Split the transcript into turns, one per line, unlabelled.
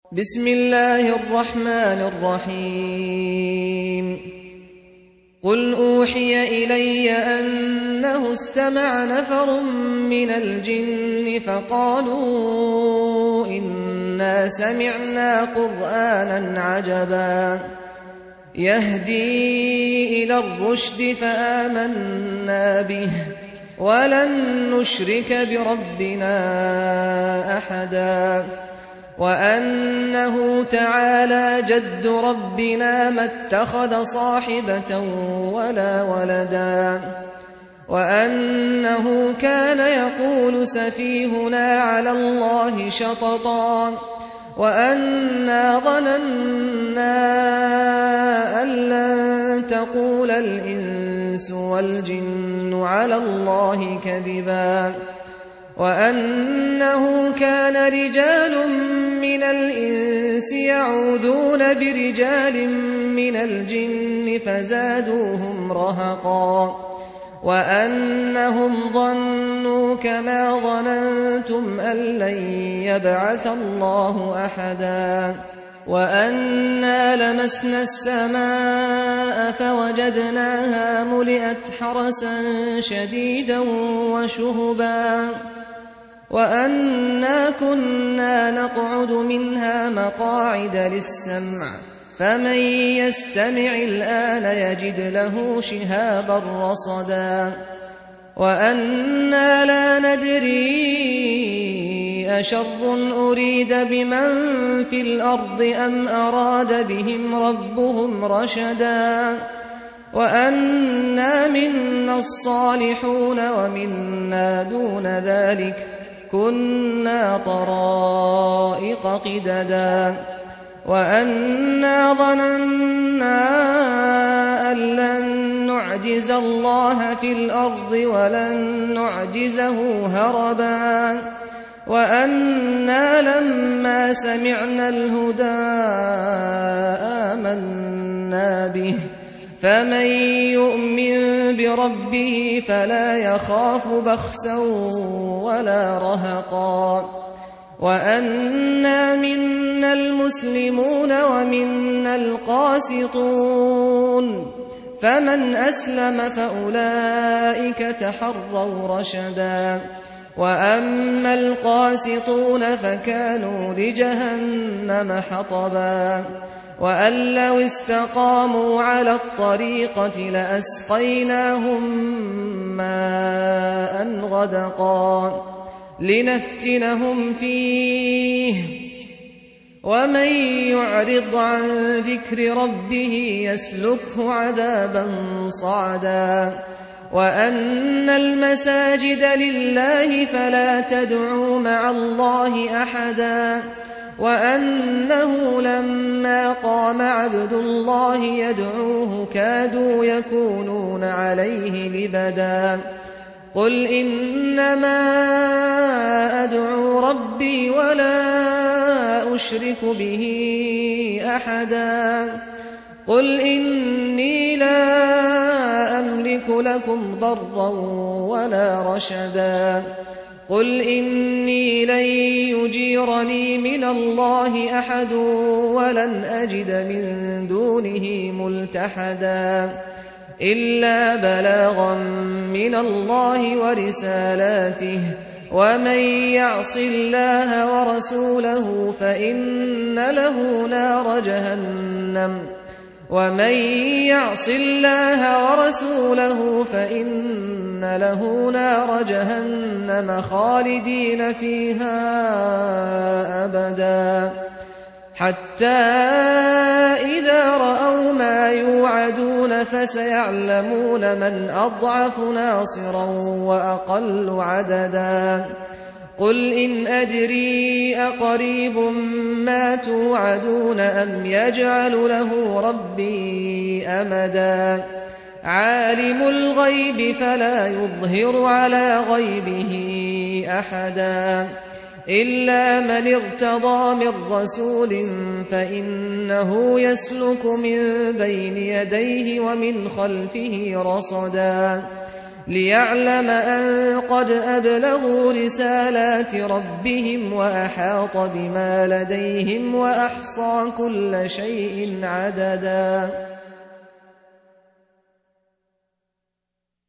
بسم الله الرحمن الرحيم قل أوحي إلي أنه استمع نفر من الجن فقالوا إنا سمعنا قرآنا عجبا يهدي إلى الرشد فآمنا به ولن نشرك بربنا أحدا وأنه تعالى جد ربنا ما اتخذ صاحبة ولا ولدا وأنه كان يقول سفيهنا على الله شططا وأنا ظننا أن لن تقول الإنس والجن على الله كذبا وأنه كان رجال من الإنس يعوذون برجال من الجن فزادوهم رهقا وأنهم ظنوا كما ظننتم أن لن يبعث الله أحدا وأنا لمسنا السماء فوجدناها ملئت حرسا شديدا وشهبا وأنا كنا نقعد منها مقاعد للسمع فمن يستمع الآن يجد له شهابا رصدا وأنا لا ندري أشر أريد بمن في الأرض أم أراد بهم ربهم رشدا وأنا منا الصالحون ومنا دون ذلك كنا طرائق قددا وأنا ظننا أن لن نعجز الله في الأرض ولن نعجزه هربا وأنا لما سمعنا الهدى آمنا به فمن يؤمن بربه فلا يخاف بخسا ولا رهقا وأنا منا المسلمون ومنا القاسطون فمن أسلم فأولئك تحروا رشدا وأما القاسطون فكانوا لجهنم حطبا وأن لو استقاموا على الطريقة لأسقيناهم ماء غدقا لنفتنهم فيه ومن يعرض عن ذكر ربه يسلكه عذابا صعدا وأن المساجد لله فلا تدعوا مع الله أحدا وأنه لما قام عبد الله يدعوه كادوا يكونون عليه لبدا قل إنما أدعو ربي ولا أشرك به أحدا قل إني لا أملك لكم ضرا ولا رشدا قل إني لن يجيرني من الله أحد ولن أجد من دونه ملتحدا إلا بلاغا من الله ورسالاته ومن يعص الله ورسوله فإن له نار جهنم ومن يعص الله ورسوله فإن له نار جهنم خالدين فيها أبدا حتى إذا رأوا ما يوعدون فسيعلمون من أضعف ناصرا وأقل عددا قل إن أدري أقريب ما توعدون أم يجعل له ربي أمدا عالم الغيب فلا يظهر على غيبه أحدا إلا من ارتضى من رسول فإنه يسلك من بين يديه ومن خلفه رصدا ليعلم أن قد أبلغوا رسالات ربهم وأحاط بما لديهم وأحصى كل شيء عددا